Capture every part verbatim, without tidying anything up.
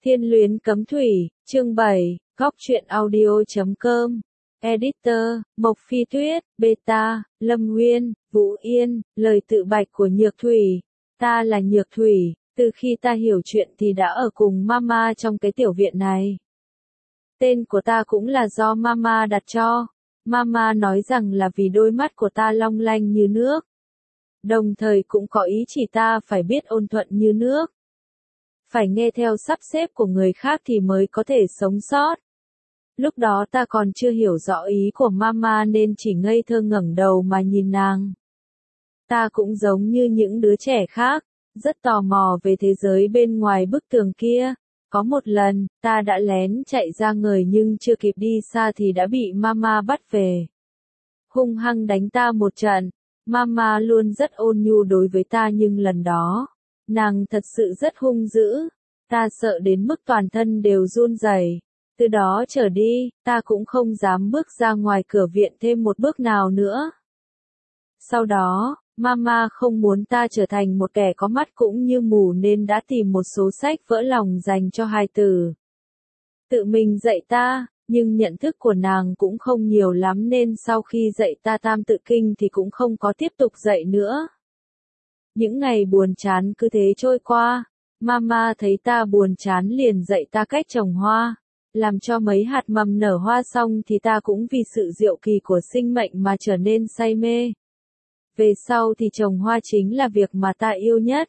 Thiên luyến cấm thủy, chương bảy, góc truyện audio chấm com. Editor, Mộc Phi Tuyết, Beta, Lâm Nguyên, Vũ Yên, lời tự bạch của Nhược Thủy. Ta là Nhược Thủy, từ khi ta hiểu chuyện thì đã ở cùng Mama trong cái tiểu viện này. Tên của ta cũng là do Mama đặt cho. Mama nói rằng là vì đôi mắt của ta long lanh như nước. Đồng thời cũng có ý chỉ ta phải biết ôn thuận như nước. Phải nghe theo sắp xếp của người khác thì mới có thể sống sót. Lúc đó ta còn chưa hiểu rõ ý của Mama nên chỉ ngây thơ ngẩng đầu mà nhìn nàng. Ta cũng giống như những đứa trẻ khác, rất tò mò về thế giới bên ngoài bức tường kia. Có một lần, ta đã lén chạy ra ngời nhưng chưa kịp đi xa thì đã bị Mama bắt về. Hung hăng đánh ta một trận. Mama luôn rất ôn nhu đối với ta nhưng lần đó, nàng thật sự rất hung dữ. Ta sợ đến mức toàn thân đều run rẩy. Từ đó trở đi, ta cũng không dám bước ra ngoài cửa viện thêm một bước nào nữa. Sau đó, Mama không muốn ta trở thành một kẻ có mắt cũng như mù nên đã tìm một số sách vỡ lòng dành cho hài tử. Tự mình dạy ta, nhưng nhận thức của nàng cũng không nhiều lắm nên sau khi dạy ta tam tự kinh thì cũng không có tiếp tục dạy nữa. Những ngày buồn chán cứ thế trôi qua, Mama thấy ta buồn chán liền dạy ta cách trồng hoa. Làm cho mấy hạt mầm nở hoa xong thì ta cũng vì sự diệu kỳ của sinh mệnh mà trở nên say mê. Về sau thì trồng hoa chính là việc mà ta yêu nhất.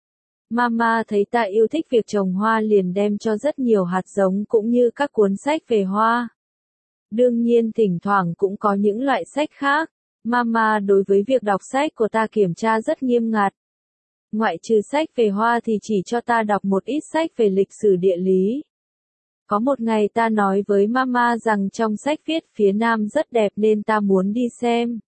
Mama thấy ta yêu thích việc trồng hoa liền đem cho rất nhiều hạt giống cũng như các cuốn sách về hoa. Đương nhiên thỉnh thoảng cũng có những loại sách khác. Mama đối với việc đọc sách của ta kiểm tra rất nghiêm ngặt. Ngoại trừ sách về hoa thì chỉ cho ta đọc một ít sách về lịch sử địa lý. Có một ngày ta nói với Mama rằng trong sách viết phía Nam rất đẹp nên ta muốn đi xem.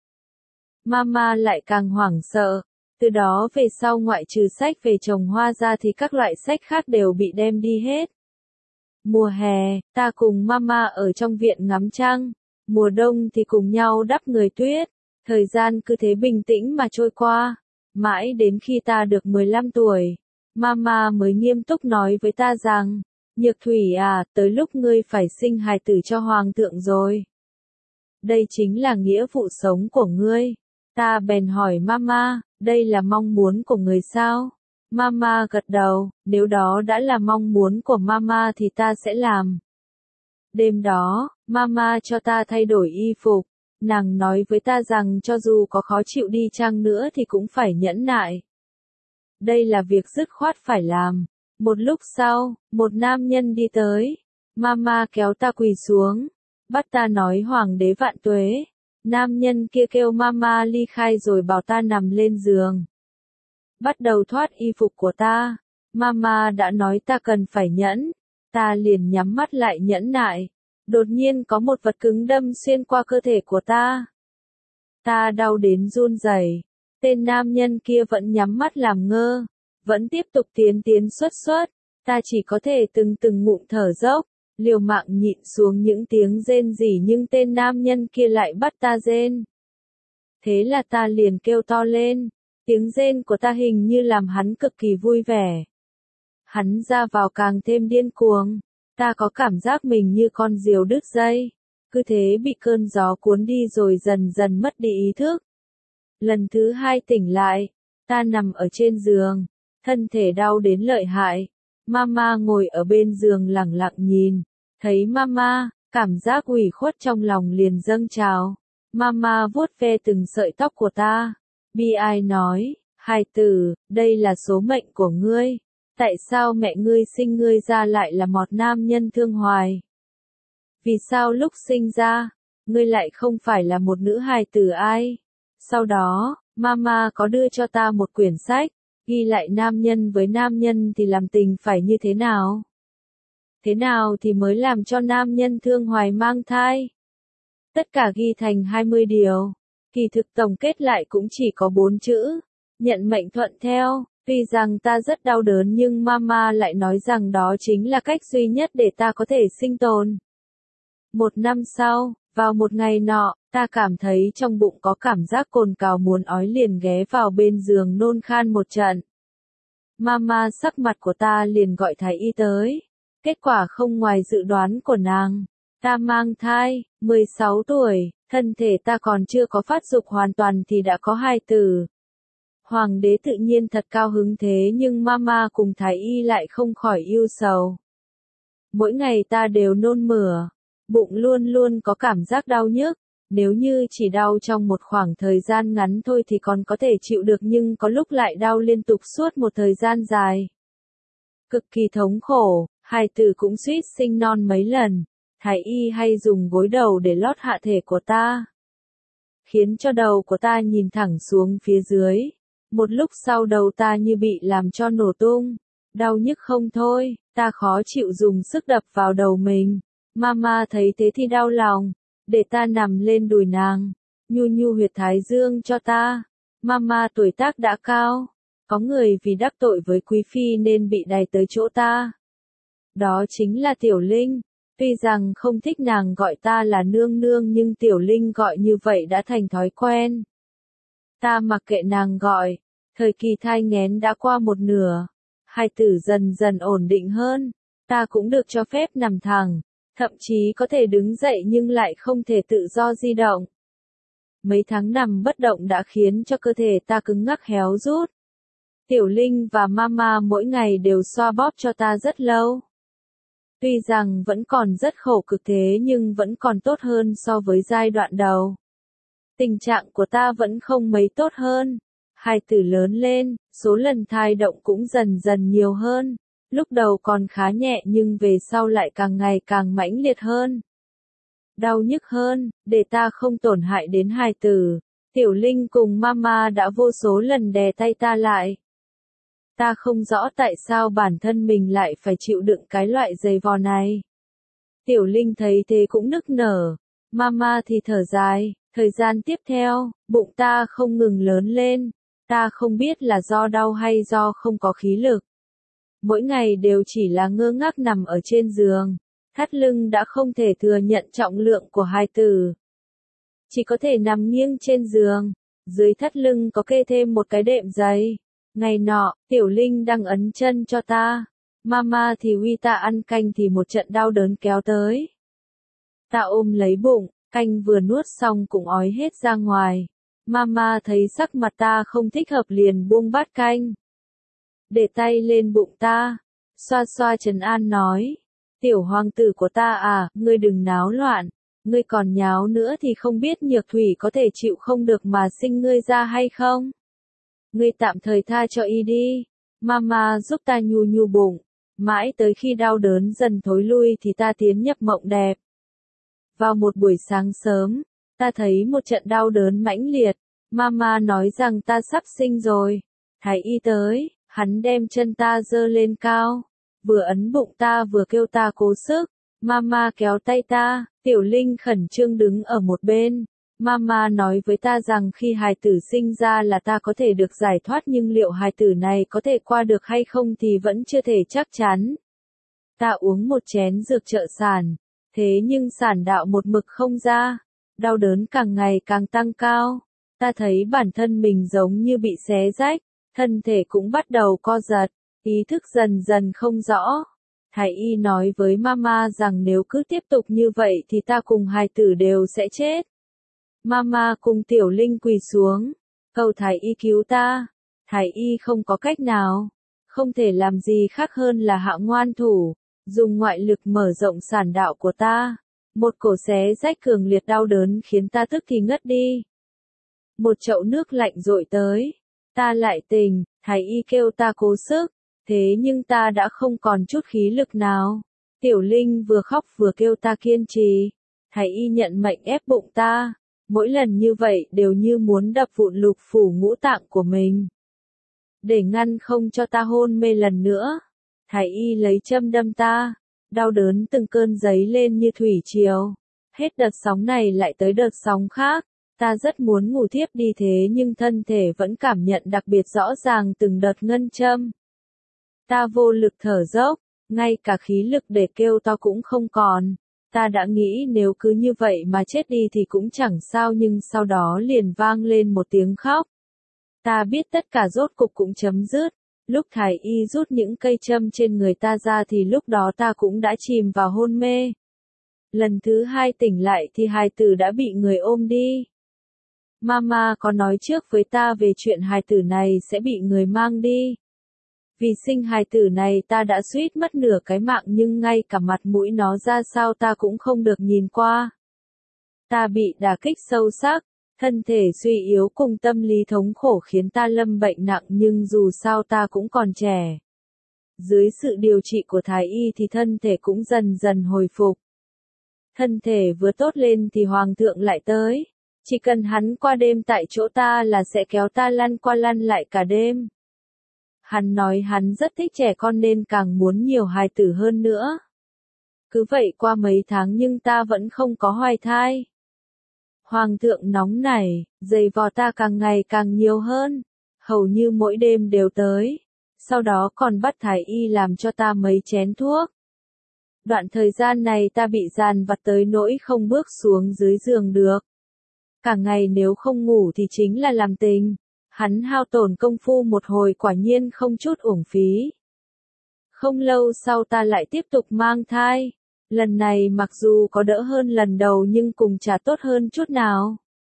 Mama lại càng hoảng sợ. Từ đó về sau ngoại trừ sách về trồng hoa ra thì các loại sách khác đều bị đem đi hết. Mùa hè, ta cùng Mama ở trong viện ngắm trăng. Mùa đông thì cùng nhau đắp người tuyết. Thời gian cứ thế bình tĩnh mà trôi qua. Mãi đến khi ta được mười lăm tuổi, Mama mới nghiêm túc nói với ta rằng, Nhược Thủy à, tới lúc ngươi phải sinh hài tử cho hoàng thượng rồi. Đây chính là nghĩa vụ sống của ngươi. Ta bèn hỏi Mama, đây là mong muốn của người sao? Mama gật đầu, nếu đó đã là mong muốn của Mama thì ta sẽ làm. Đêm đó, Mama cho ta thay đổi y phục. Nàng nói với ta rằng cho dù có khó chịu đi chăng nữa thì cũng phải nhẫn nại. Đây là việc dứt khoát phải làm. Một lúc sau, một nam nhân đi tới. Mama kéo ta quỳ xuống. Bắt ta nói hoàng đế vạn tuế. Nam nhân kia kêu Mama ly khai rồi bảo ta nằm lên giường. Bắt đầu thoát y phục của ta. Mama đã nói ta cần phải nhẫn. Ta liền nhắm mắt lại nhẫn nại. Đột nhiên có một vật cứng đâm xuyên qua cơ thể của ta. Ta đau đến run rẩy. Tên nam nhân kia vẫn nhắm mắt làm ngơ. Vẫn tiếp tục tiến tiến xuất xuất. Ta chỉ có thể từng từng ngụm thở dốc. Liều mạng nhịn xuống những tiếng rên rỉ nhưng tên nam nhân kia lại bắt ta rên. Thế là ta liền kêu to lên. Tiếng rên của ta hình như làm hắn cực kỳ vui vẻ. Hắn ra vào càng thêm điên cuồng. Ta có cảm giác mình như con diều đứt dây. Cứ thế bị cơn gió cuốn đi rồi dần dần mất đi ý thức. Lần thứ hai tỉnh lại. Ta nằm ở trên giường. Thân thể đau đến lợi hại. Mama ngồi ở bên giường lẳng lặng nhìn. Thấy Mama, cảm giác ủy khuất trong lòng liền dâng trào. Mama vuốt ve từng sợi tóc của ta. Bi ai nói, hài tử, đây là số mệnh của ngươi. Tại sao mẹ ngươi sinh ngươi ra lại là một nam nhân thương hoài? Vì sao lúc sinh ra, ngươi lại không phải là một nữ hài tử ai? Sau đó, Mama có đưa cho ta một quyển sách, ghi lại nam nhân với nam nhân thì làm tình phải như thế nào? Thế nào thì mới làm cho nam nhân thương hoài mang thai? Tất cả ghi thành hai mươi điều. Kỳ thực tổng kết lại cũng chỉ có bốn chữ. Nhận mệnh thuận theo. Tuy rằng ta rất đau đớn nhưng Mama lại nói rằng đó chính là cách duy nhất để ta có thể sinh tồn. Một năm sau, vào một ngày nọ, ta cảm thấy trong bụng có cảm giác cồn cào muốn ói liền ghé vào bên giường nôn khan một trận. Mama sắc mặt của ta liền gọi thái y tới. Kết quả không ngoài dự đoán của nàng. Ta mang thai, mười sáu tuổi, thân thể ta còn chưa có phát dục hoàn toàn thì đã có hài tử. Hoàng đế tự nhiên thật cao hứng thế nhưng mama cùng thái y lại không khỏi ưu sầu. Mỗi ngày ta đều nôn mửa, bụng luôn luôn có cảm giác đau nhức, nếu như chỉ đau trong một khoảng thời gian ngắn thôi thì còn có thể chịu được nhưng có lúc lại đau liên tục suốt một thời gian dài. Cực kỳ thống khổ, hài tử cũng suýt sinh non mấy lần, thái y hay dùng gối đầu để lót hạ thể của ta, khiến cho đầu của ta nhìn thẳng xuống phía dưới. Một lúc sau đầu ta như bị làm cho nổ tung, đau nhức không thôi, ta khó chịu dùng sức đập vào đầu mình. Mama thấy thế thì đau lòng, để ta nằm lên đùi nàng, nhu nhu huyệt thái dương cho ta. Mama tuổi tác đã cao, có người vì đắc tội với quý phi nên bị đày tới chỗ ta. Đó chính là Tiểu Linh, tuy rằng không thích nàng gọi ta là nương nương nhưng Tiểu Linh gọi như vậy đã thành thói quen. Ta mặc kệ nàng gọi, thời kỳ thai nghén đã qua một nửa, hài tử dần dần ổn định hơn, ta cũng được cho phép nằm thẳng, thậm chí có thể đứng dậy nhưng lại không thể tự do di động. Mấy tháng nằm bất động đã khiến cho cơ thể ta cứng ngắc héo rút. Tiểu Linh và Mama mỗi ngày đều xoa bóp cho ta rất lâu. Tuy rằng vẫn còn rất khổ cực thế nhưng vẫn còn tốt hơn so với giai đoạn đầu. Tình trạng của ta vẫn không mấy tốt hơn. Hài tử lớn lên, số lần thai động cũng dần dần nhiều hơn. Lúc đầu còn khá nhẹ nhưng về sau lại càng ngày càng mãnh liệt hơn. Đau nhức hơn, để ta không tổn hại đến hài tử. Tiểu Linh cùng Mama đã vô số lần đè tay ta lại. Ta không rõ tại sao bản thân mình lại phải chịu đựng cái loại giày vò này. Tiểu Linh thấy thế cũng nức nở. Mama thì thở dài. Thời gian tiếp theo, bụng ta không ngừng lớn lên. Ta không biết là do đau hay do không có khí lực. Mỗi ngày đều chỉ là ngơ ngác nằm ở trên giường. Thắt lưng đã không thể thừa nhận trọng lượng của hài tử. Chỉ có thể nằm nghiêng trên giường. Dưới thắt lưng có kê thêm một cái đệm giày. Ngày nọ, Tiểu Linh đang ấn chân cho ta. Mama thì uy ta ăn canh thì một trận đau đớn kéo tới. Ta ôm lấy bụng, canh vừa nuốt xong cũng ói hết ra ngoài. Mama thấy sắc mặt ta không thích hợp liền buông bát canh. Để tay lên bụng ta, xoa xoa trấn an nói. Tiểu hoàng tử của ta à, ngươi đừng náo loạn. Ngươi còn nháo nữa thì không biết Nhược Thủy có thể chịu không được mà sinh ngươi ra hay không? Ngươi tạm thời tha cho y đi. Mama giúp ta nhu nhu bụng. Mãi tới khi đau đớn dần thối lui thì ta tiến nhập mộng đẹp. Vào một buổi sáng sớm, ta thấy một trận đau đớn mãnh liệt. Mama nói rằng ta sắp sinh rồi. Thái y tới, hắn đem chân ta giơ lên cao. Vừa ấn bụng ta vừa kêu ta cố sức. Mama kéo tay ta, Tiểu Linh khẩn trương đứng ở một bên. Mama nói với ta rằng khi hài tử sinh ra là ta có thể được giải thoát nhưng liệu hài tử này có thể qua được hay không thì vẫn chưa thể chắc chắn. Ta uống một chén dược trợ sản, thế nhưng sản đạo một mực không ra, đau đớn càng ngày càng tăng cao. Ta thấy bản thân mình giống như bị xé rách, thân thể cũng bắt đầu co giật, ý thức dần dần không rõ. Thái y nói với Mama rằng nếu cứ tiếp tục như vậy thì ta cùng hài tử đều sẽ chết. Mama cùng Tiểu Linh quỳ xuống, cầu Thái y cứu ta. Thái y không có cách nào, không thể làm gì khác hơn là hạ ngoan thủ, dùng ngoại lực mở rộng sản đạo của ta. Một cổ xé rách cường liệt đau đớn khiến ta tức thì ngất đi. Một chậu nước lạnh dội tới, ta lại tỉnh, Thái y kêu ta cố sức, thế nhưng ta đã không còn chút khí lực nào. Tiểu Linh vừa khóc vừa kêu ta kiên trì. Thái y nhận mệnh ép bụng ta. Mỗi lần như vậy đều như muốn đập vụn lục phủ ngũ tạng của mình. Để ngăn không cho ta hôn mê lần nữa, Thái y lấy châm đâm ta. Đau đớn từng cơn giấy lên như thủy triều. Hết đợt sóng này lại tới đợt sóng khác. Ta rất muốn ngủ thiếp đi thế nhưng thân thể vẫn cảm nhận đặc biệt rõ ràng từng đợt ngân châm. Ta vô lực thở dốc, ngay cả khí lực để kêu to cũng không còn. Ta đã nghĩ nếu cứ như vậy mà chết đi thì cũng chẳng sao nhưng sau đó liền vang lên một tiếng khóc. Ta biết tất cả rốt cục cũng chấm dứt, Lúc thái y rút những cây châm trên người ta ra thì lúc đó ta cũng đã chìm vào hôn mê. Lần thứ hai tỉnh lại thì hài tử đã bị người ôm đi. Mama có nói trước với ta về chuyện hài tử này sẽ bị người mang đi. Vì sinh hài tử này ta đã suýt mất nửa cái mạng nhưng ngay cả mặt mũi nó ra sao ta cũng không được nhìn qua. Ta bị đả kích sâu sắc, thân thể suy yếu cùng tâm lý thống khổ khiến ta lâm bệnh nặng nhưng dù sao ta cũng còn trẻ. Dưới sự điều trị của thái y thì thân thể cũng dần dần hồi phục. Thân thể vừa tốt lên thì hoàng thượng lại tới. Chỉ cần hắn qua đêm tại chỗ ta là sẽ kéo ta lăn qua lăn lại cả đêm. Hắn nói hắn rất thích trẻ con nên càng muốn nhiều hài tử hơn nữa. Cứ vậy qua mấy tháng nhưng ta vẫn không có hoài thai. Hoàng thượng nóng nảy, giày vò ta càng ngày càng nhiều hơn. Hầu như mỗi đêm đều tới. Sau đó còn bắt thái y làm cho ta mấy chén thuốc. Đoạn thời gian này ta bị dàn vặt tới nỗi không bước xuống dưới giường được. Cả ngày nếu không ngủ thì chính là làm tình. Hắn hao tổn công phu một hồi quả nhiên không chút uổng phí. Không lâu sau ta lại tiếp tục mang thai. Lần này mặc dù có đỡ hơn lần đầu nhưng cùng chả tốt hơn chút nào.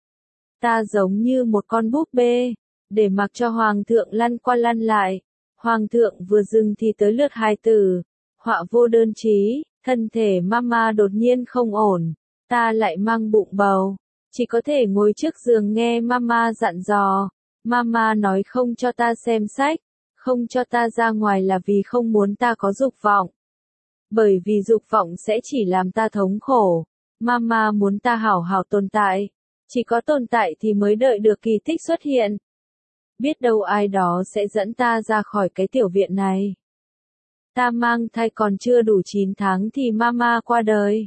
Ta giống như một con búp bê, để mặc cho hoàng thượng lăn qua lăn lại. Hoàng thượng vừa dừng thì tới lượt hài tử. Họa vô đơn chí, thân thể mama đột nhiên không ổn. Ta lại mang bụng bầu. Chỉ có thể ngồi trước giường nghe mama dặn dò. Mama nói không cho ta xem sách, không cho ta ra ngoài là vì không muốn ta có dục vọng. Bởi vì dục vọng sẽ chỉ làm ta thống khổ. Mama muốn ta hảo hảo tồn tại. Chỉ có tồn tại thì mới đợi được kỳ tích xuất hiện. Biết đâu ai đó sẽ dẫn ta ra khỏi cái tiểu viện này. Ta mang thai còn chưa đủ chín tháng thì mama qua đời.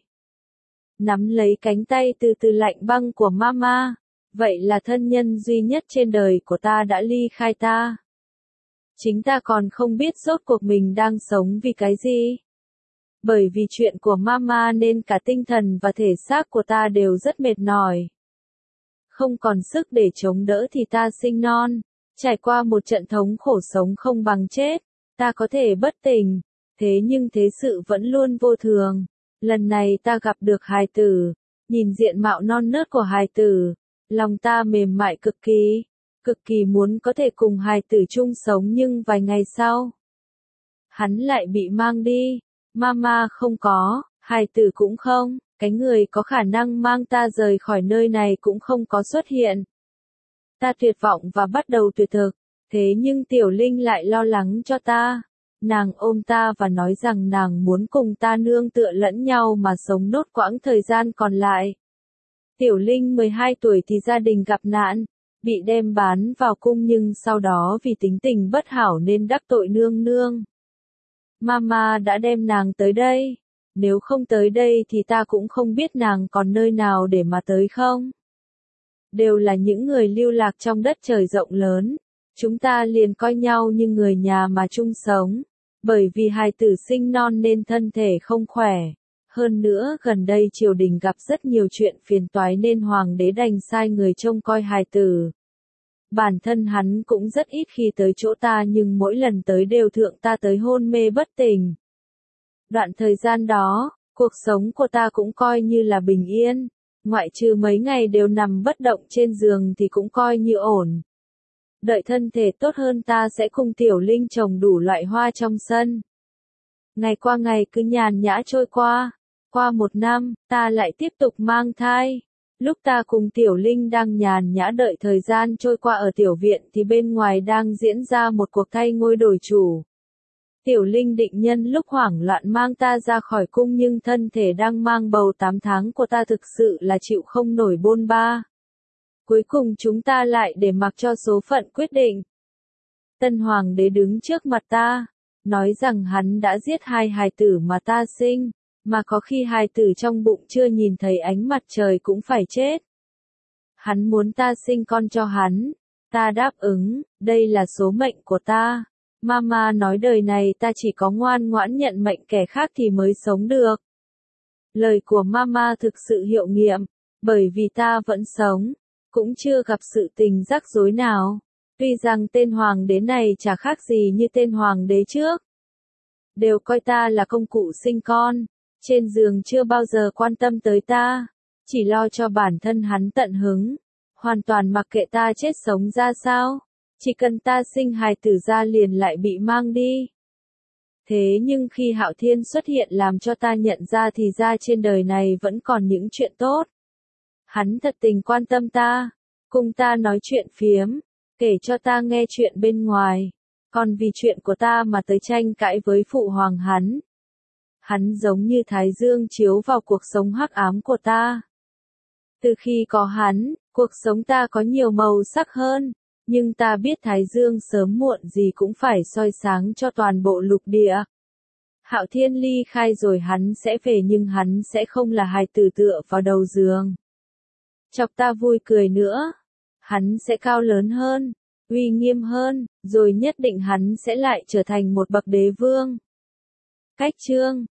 Nắm lấy cánh tay từ từ lạnh băng của mama. Vậy là thân nhân duy nhất trên đời của ta đã ly khai ta. Chính ta còn không biết rốt cuộc mình đang sống vì cái gì. Bởi vì chuyện của mama nên cả tinh thần và thể xác của ta đều rất mệt mỏi. Không còn sức để chống đỡ thì ta sinh non. Trải qua một trận thống khổ sống không bằng chết. Ta có thể bất tỉnh. Thế nhưng thế sự vẫn luôn vô thường. Lần này ta gặp được hài tử. Nhìn diện mạo non nớt của hài tử. Lòng ta mềm mại cực kỳ, cực kỳ muốn có thể cùng hài tử chung sống nhưng vài ngày sau. Hắn lại bị mang đi, mama không có, hài tử cũng không, cái người có khả năng mang ta rời khỏi nơi này cũng không có xuất hiện. Ta tuyệt vọng và bắt đầu tuyệt thực, thế nhưng Tiểu Linh lại lo lắng cho ta. Nàng ôm ta và nói rằng nàng muốn cùng ta nương tựa lẫn nhau mà sống nốt quãng thời gian còn lại. Tiểu Linh mười hai tuổi thì gia đình gặp nạn, bị đem bán vào cung nhưng sau đó vì tính tình bất hảo nên đắc tội nương nương. Mama đã đem nàng tới đây, nếu không tới đây thì ta cũng không biết nàng còn nơi nào để mà tới không. Đều là những người lưu lạc trong đất trời rộng lớn, chúng ta liền coi nhau như người nhà mà chung sống, bởi vì hài tử sinh non nên thân thể không khỏe. Hơn nữa gần đây triều đình gặp rất nhiều chuyện phiền toái nên hoàng đế đành sai người trông coi hài tử. Bản thân hắn cũng rất ít khi tới chỗ ta nhưng mỗi lần tới đều thượng ta tới hôn mê bất tỉnh. Đoạn thời gian đó, cuộc sống của ta cũng coi như là bình yên, ngoại trừ mấy ngày đều nằm bất động trên giường thì cũng coi như ổn. Đợi thân thể tốt hơn ta sẽ cùng Tiểu Linh trồng đủ loại hoa trong sân. Ngày qua ngày cứ nhàn nhã trôi qua. Qua một năm, ta lại tiếp tục mang thai. Lúc ta cùng Tiểu Linh đang nhàn nhã đợi thời gian trôi qua ở tiểu viện thì bên ngoài đang diễn ra một cuộc thay ngôi đổi chủ. Tiểu Linh định nhân lúc hoảng loạn mang ta ra khỏi cung nhưng thân thể đang mang bầu tám tháng của ta thực sự là chịu không nổi bôn ba. Cuối cùng chúng ta lại để mặc cho số phận quyết định. Tân Hoàng đế đứng trước mặt ta, nói rằng hắn đã giết hai hài tử mà ta sinh. Mà có khi hài tử trong bụng chưa nhìn thấy ánh mặt trời cũng phải chết. Hắn muốn ta sinh con cho hắn. Ta đáp ứng, đây là số mệnh của ta. Mama nói đời này ta chỉ có ngoan ngoãn nhận mệnh kẻ khác thì mới sống được. Lời của Mama thực sự hiệu nghiệm, bởi vì ta vẫn sống, cũng chưa gặp sự tình rắc rối nào. Tuy rằng tên hoàng đế này chả khác gì như tên hoàng đế trước. Đều coi ta là công cụ sinh con, trên giường chưa bao giờ quan tâm tới ta, chỉ lo cho bản thân hắn tận hứng, hoàn toàn mặc kệ ta chết sống ra sao, chỉ cần ta sinh hài tử ra liền lại bị mang đi. Thế nhưng khi Hạo Thiên xuất hiện làm cho ta nhận ra thì ra trên đời này vẫn còn những chuyện tốt. Hắn thật tình quan tâm ta, cùng ta nói chuyện phiếm, kể cho ta nghe chuyện bên ngoài, còn vì chuyện của ta mà tới tranh cãi với phụ hoàng hắn. Hắn giống như thái dương chiếu vào cuộc sống hắc ám của ta. Từ khi có hắn, cuộc sống ta có nhiều màu sắc hơn, nhưng ta biết thái dương sớm muộn gì cũng phải soi sáng cho toàn bộ lục địa. Hạo Thiên ly khai rồi hắn sẽ về nhưng hắn sẽ không là hài tử tựa vào đầu giường. Chọc ta vui cười nữa. Hắn sẽ cao lớn hơn, uy nghiêm hơn, rồi nhất định hắn sẽ lại trở thành một bậc đế vương. Cách chương